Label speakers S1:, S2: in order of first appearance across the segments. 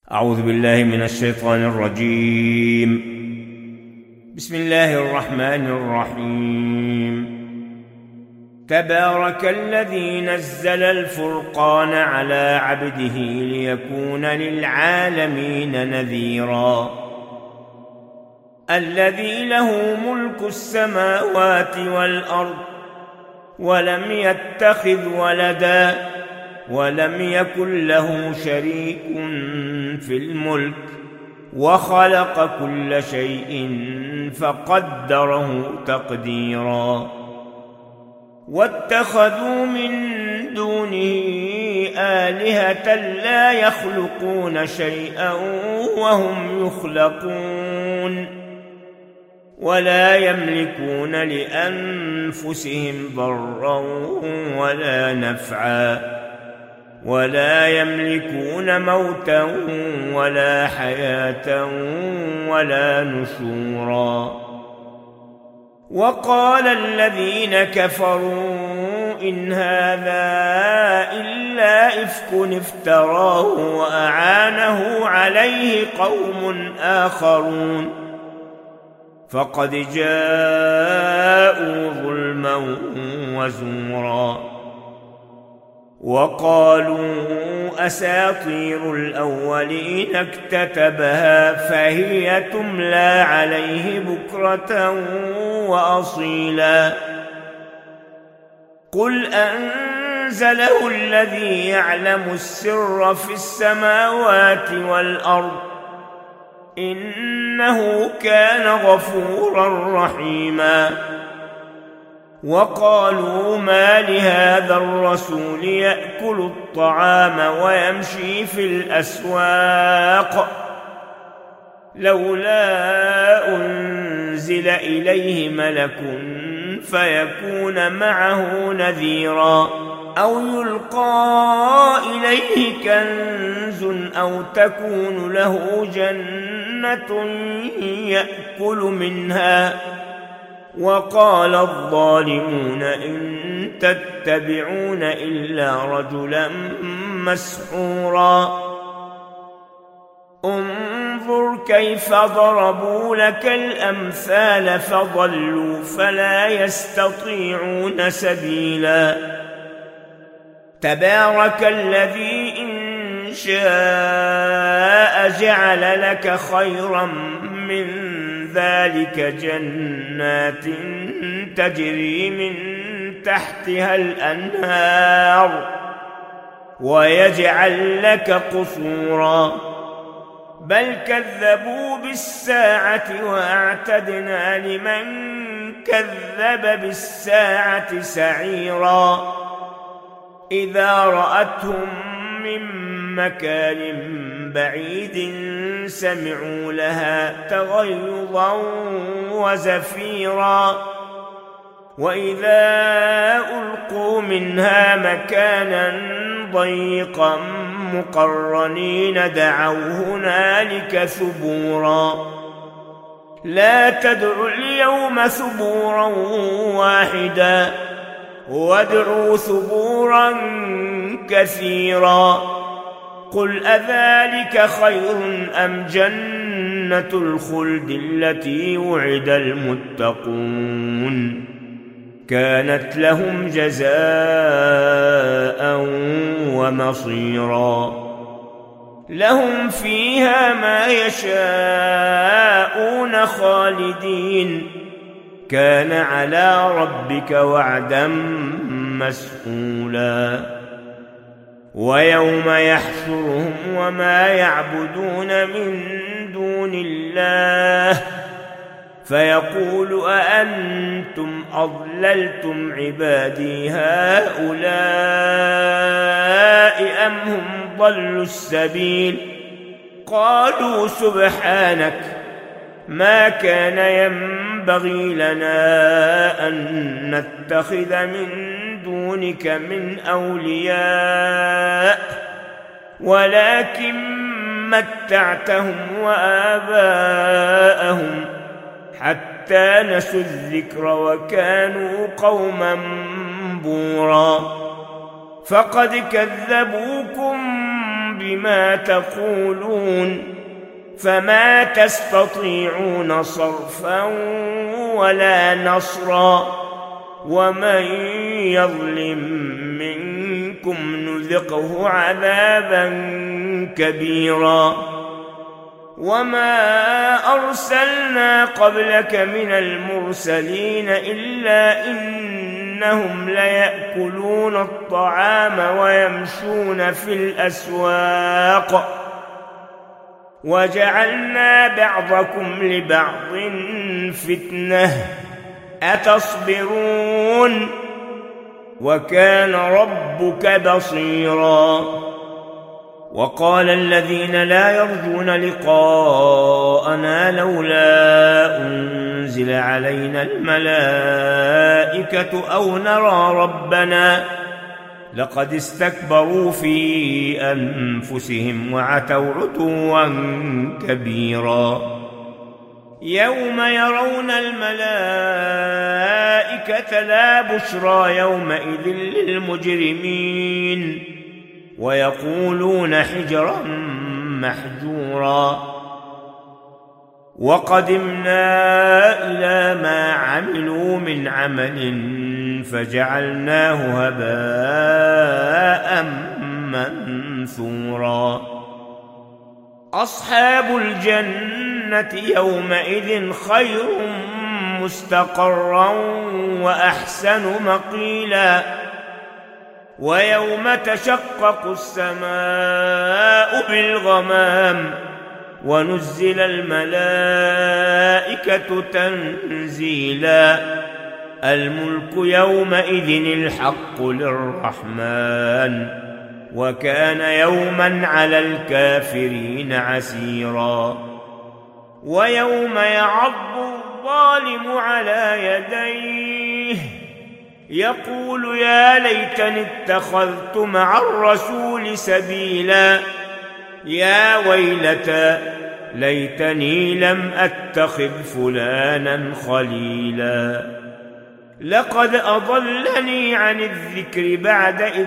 S1: أعوذ بالله من الشيطان الرجيم. بسم الله الرحمن الرحيم. تبارك الذي نزل الفرقان على عبده ليكون للعالمين نذيرا. الذي له ملك السماوات والأرض ولم يتخذ ولدا ولم يكن له شريك في الملك وخلق كل شيء فقدره تقديرا. واتخذوا من دونه آلهة لا يخلقون شيئا وهم يخلقون ولا يملكون لأنفسهم ضرا ولا نفعا ولا يملكون موتا ولا حياة ولا نشورا. وقال الذين كفروا إن هذا إلا إفك افتراه وأعانه عليه قوم آخرون فقد جاءوا ظلما وزورا. وقالوا أساطير الأولين اكتتبها فهي تملى عليه بكرة وأصيلا. قل أنزله الذي يعلم السر في السماوات والأرض إنه كان غفورا رحيما. وقالوا ما لهذا الرسول يأكل الطعام ويمشي في الأسواق لولا أنزل إليه ملك فيكون معه نذيرا أو يلقى إليه كنز أو تكون له جنة يأكل منها. وقال الظالمون إن تتبعون إلا رجلا مسحورا. انظر كيف ضربوا لك الأمثال فضلوا فلا يستطيعون سبيلا. تبارك الذي إن شاء جعل لك خيرا من ذلك جنات تجري من تحتها الأنهار ويجعل لك قصورا بل كذبوا بالساعة وأعتدنا لمن كذب بالساعة سعيرا. إذا رأتهم من مكان بعيد سمعوا لها تغيظا وزفيرا وإذا ألقوا منها مكانا ضيقا مقرنين دعوا هنالك ثبورا. لا تدعوا اليوم ثبورا واحدا وادعوا ثبورا كثيرا. قل أذلك خير أم جنة الخلد التي وعد المتقون كانت لهم جزاء ومصيرا. لهم فيها ما يشاءون خالدين كان على ربك وعدا مسئولا. ويوم يحشرهم وما يعبدون من دون الله فيقول أأنتم أضللتم عبادي هؤلاء أم هم ضلوا السبيل قالوا سبحانك ما كان ينبغي لنا أن نتخذ من دونك من أولياء ولكن متعتهم وآباءهم حتى نسوا الذكر وكانوا قوما بورا. فقد كذبوكم بما تقولون فما تستطيعون صرفا ولا نصرا ومن يظلم منكم نذقه عذابا كبيرا وما أرسلنا قبلك من المرسلين إلا إنهم ليأكلون الطعام ويمشون في الأسواق وجعلنا بعضكم لبعض فتنة أتصبرون وكان ربك بصيرا وقال الذين لا يرجون لقاءنا لولا أنزل علينا الملائكة أو نرى ربنا لقد استكبروا في أنفسهم وعتوا عتوا كبيرا يوم يرون الملائكة لا بشرى يومئذ للمجرمين ويقولون حجرا محجورا وقدمنا إلى ما عملوا من عمل فجعلناه هباء منثورا أصحاب الجنة يومئذ خير مستقرا وأحسن مقيلا ويوم تشقق السماء بالغمام ونزل الملائكة تنزيلا الملك يومئذ الحق للرحمن وكان يوما على الكافرين عسيرا ويوم يعض الظالم على يديه يقول يا ليتني اتخذت مع الرسول سبيلا يا ويلتى ليتني لم أتخذ فلانا خليلا لقد أضلني عن الذكر بعد إذ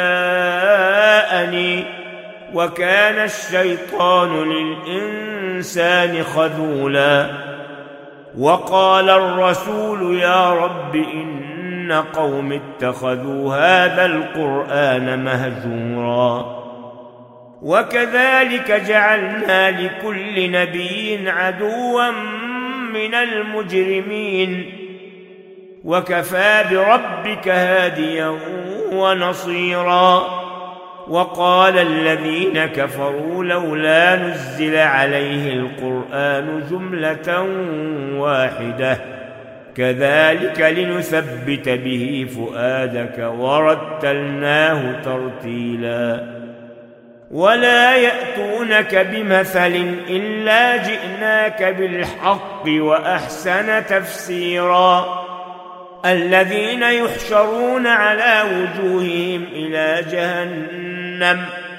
S1: جاءني وكان الشيطان للإنسان خذولا وقال الرسول يا رب إن قوم اتخذوا هذا القرآن مهجورا وكذلك جعلنا لكل نبي عدوا من المجرمين وكفى بربك هاديا ونصيرا وقال الذين كفروا لولا نزل عليه القرآن جملة واحدة كذلك لنثبت به فؤادك ورتلناه ترتيلا ولا يأتونك بمثل إلا جئناك بالحق وأحسن تفسيرا الذين يحشرون على وجوههم إلى جهنم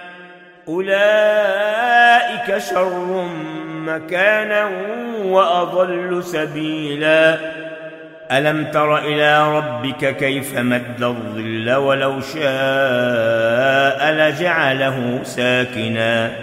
S1: أولئك شر مكانا وأضل سبيلا ألم تر إلى ربك كيف مد الظل ولو شاء لجعله ساكنا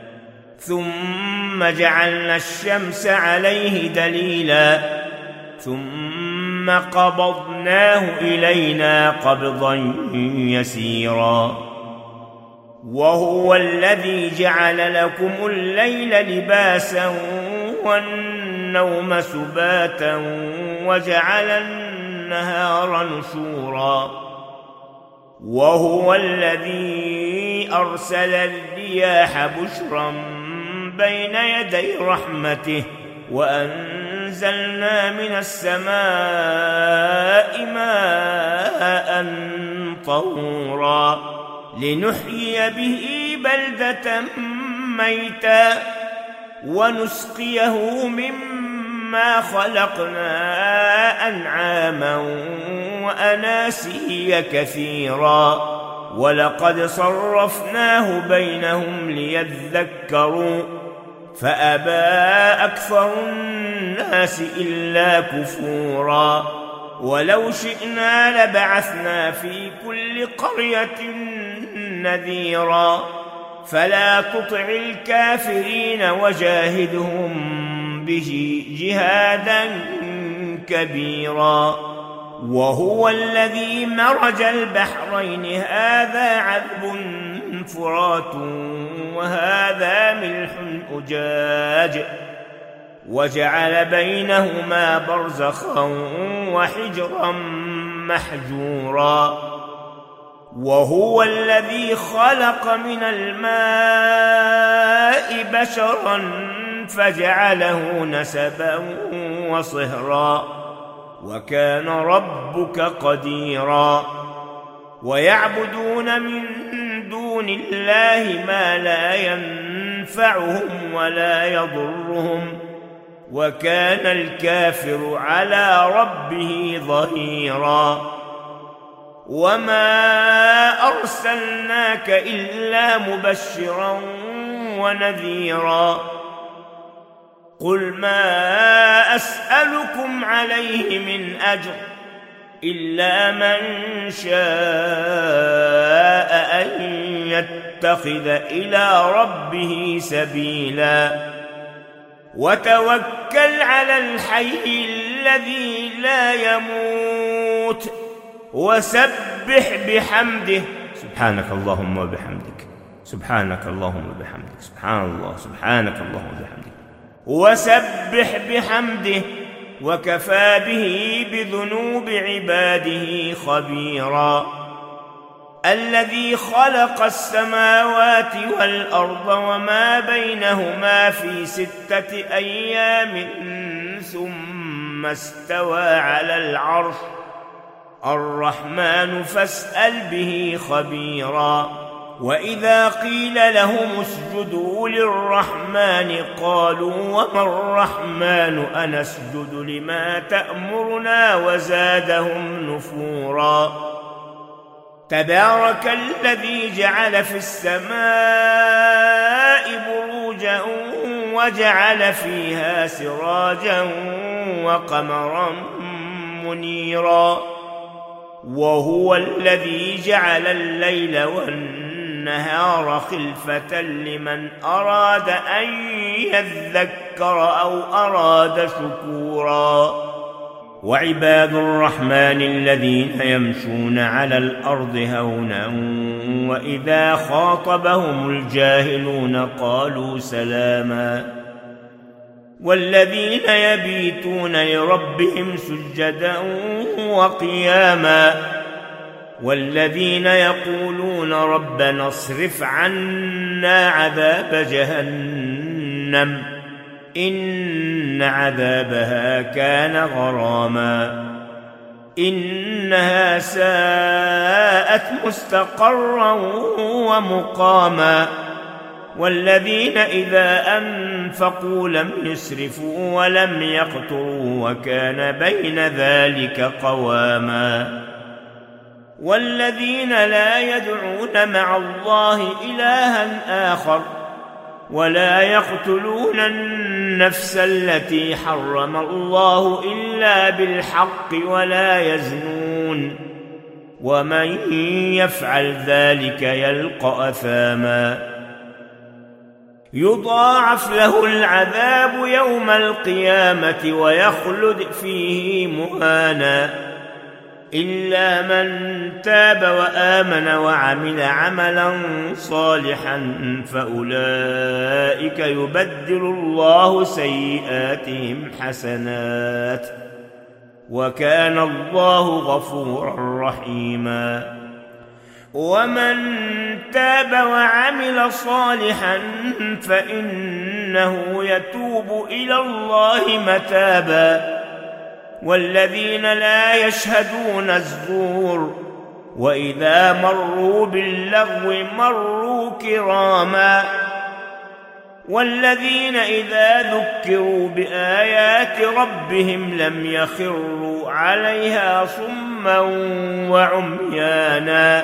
S1: ثم جعلنا الشمس عليه دليلا ثم قبضناه إلينا قبضا يسيرا وهو الذي جعل لكم الليل لباسا والنوم سباتا وجعل النهار نشورا وهو الذي أرسل الرياح بشرا بين يدي رحمته وأنزلنا من السماء ماء طهورا لنحيي به بلدة ميتا ونسقيه مما خلقنا أنعاما وأناسيا كثيرا ولقد صرفناه بينهم ليذكروا فأبى أكثر الناس إلا كفورا ولو شئنا لبعثنا في كل قرية نذيرا فلا تطع الكافرين وجاهدهم به جهادا كبيرا. وهو الذي مرج البحرين هذا عذب فرات وهذا ملح أجاج وجعل بينهما برزخا وحجرا محجورا. وهو الذي خلق من الماء بشرا فجعله نسبا وصهرا وكان ربك قديرا. ويعبدون من دون الله ما لا ينفعهم ولا يضرهم وكان الكافر على ربه ظهيرا. وما أرسلناك إلا مبشرا ونذيرا. قل ما أسألكم عليه من أجر إلا من شاء أن يتخذ إلى ربه سبيلا. وتوكل على الحي الذي لا يموت وسبح بحمده. سبحانك اللهم وبحمدك، سبحانك اللهم وبحمدك، سبحان الله، سبحانك اللهم وبحمدك. وسبح بحمده وكفى به بذنوب عباده خبيرا. الذي خلق السماوات والأرض وما بينهما في 6 أيام ثم استوى على العرش الرحمن فاسأل به خبيرا. وإذا قيل لهم اسجدوا للرحمن قالوا وما الرحمن أنسجد لما تأمرنا وزادهم نفورا. تبارك الذي جعل في السماء بروجا وجعل فيها سراجا وقمرا منيرا. وهو الذي جعل الليل والنهار خلفة لمن أراد أن يذكر أو أراد شكورا. وعباد الرحمن الذين يمشون على الأرض هونا وإذا خاطبهم الجاهلون قالوا سلاما. والذين يبيتون لربهم سجدا وقياما. والذين يقولون ربنا اصرف عنا عذاب جهنم إن عذابها كان غراما إنها ساءت مستقرا ومقاما. والذين إذا أنفقوا لم يسرفوا ولم يقتروا وكان بين ذلك قواما. والذين لا يدعون مع الله إلها آخر ولا يقتلون النفس التي حرم الله إلا بالحق ولا يزنون ومن يفعل ذلك يلقى أثاما يضاعف له العذاب يوم القيامة ويخلد فيه مهانا إلا من تاب وآمن وعمل عملا صالحا فأولئك يبدل الله سيئاتهم حسنات وكان الله غفورا رحيما. ومن تاب وعمل صالحا فإنه يتوب إلى الله متابا. والذين لا يشهدون الزور وإذا مروا باللغو مروا كراما. والذين إذا ذكروا بآيات ربهم لم يخروا عليها صما وعميانا.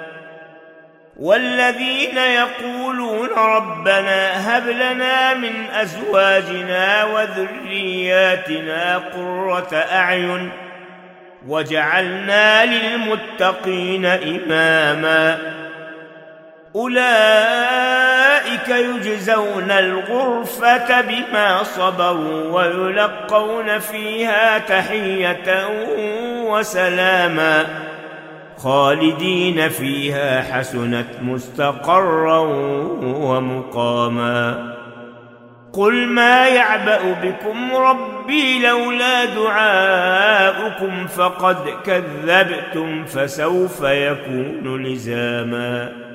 S1: والذين يقولون ربنا هب لنا من أزواجنا وذرياتنا قرة أعين واجعلنا للمتقين إماما. أولئك يجزون الغرفة بما صبروا ويلقون فيها تحية وسلاما خالدين فيها حسنت مستقرا ومقاما. قل ما يعبأ بكم ربي لولا دعاؤكم فقد كذبتم فسوف يكون لزاما.